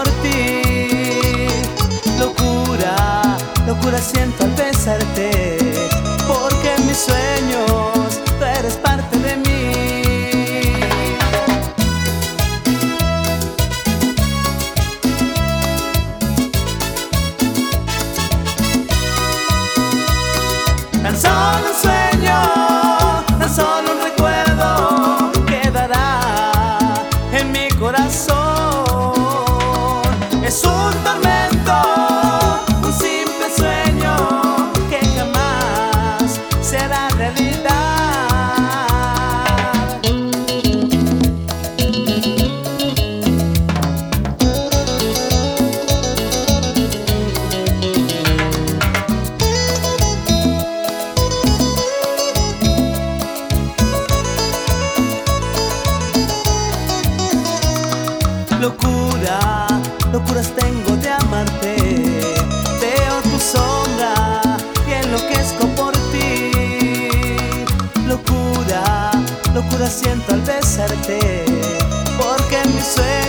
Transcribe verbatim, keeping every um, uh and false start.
ti. Locura, locura siento al besarte, porque en mis sueños tú eres parte de mí. Tan solo un sueño, tan solo un recuerdo quedará en mi corazón. Es un tormento, un simple sueño que jamás será realidad. Locura, locuras tengo de amarte. Veo tu sombra y enloquezco por ti. Locura, locura siento al besarte, porque en mis sueños